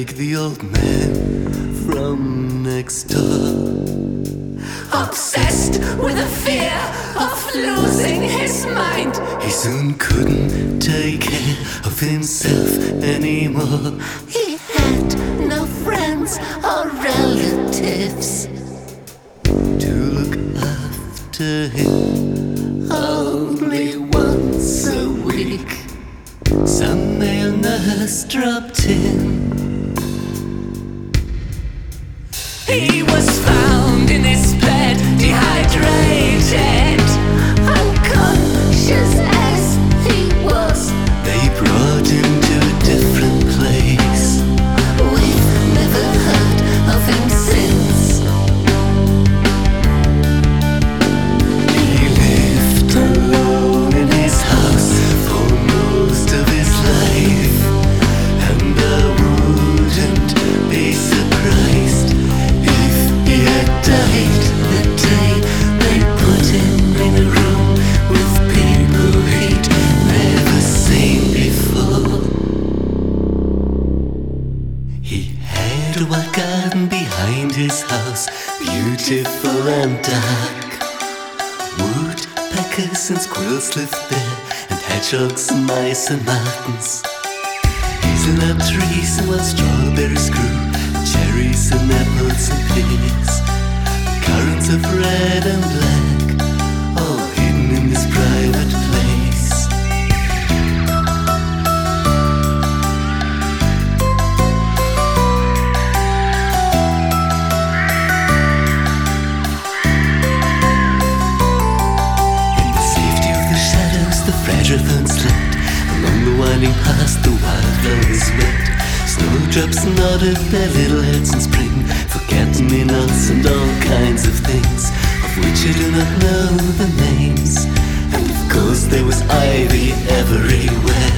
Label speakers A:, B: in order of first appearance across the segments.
A: like the old man from next door,
B: obsessed with the fear of losing his mind.
A: he soon couldn't take care of himself anymore.
B: He had no friends or relatives
A: To look after him
B: only once a week.
A: some male nurse dropped in.
B: He was found in his bed, dehydrated, unconscious as he was.
A: They brought him to a different place.
B: We've never heard of him since.
A: He lived alone in his house for most of his life, and I wouldn't be surprised if he had died the day they put him in a room with people he'd never seen before. He had a wild garden behind his house, beautiful and dark. Woodpeckers and squirrels lived there, and hedgehogs and mice and martins. Hazelnut trees and wild strawberries grew, cherries and apples and pears. Currants of red and black, all hidden in this private place. In the safety of the shadows, the fragile fern slept. Along the winding paths, the wildflowers wept. Snowdrops nodded their little heads in spring, forget-me-nots and all kinds of things of which I do not know the names. And of course there was ivy everywhere.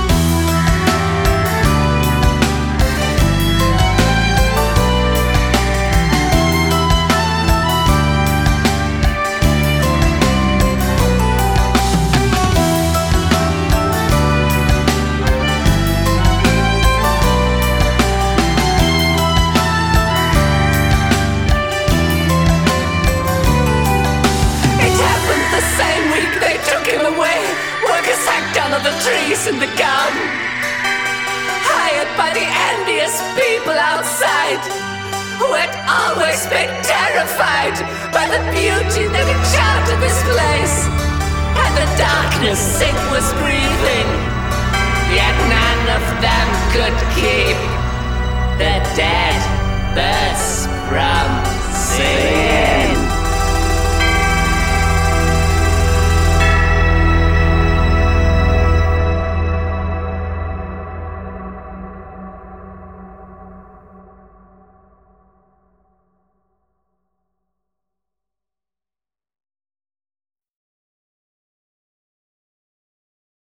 B: The trees in the garden, hired by the envious people outside, who had always been terrified by the beauty that enchanted this place and the darkness it was breathing. Yet none of them could keep the dead birds from singing.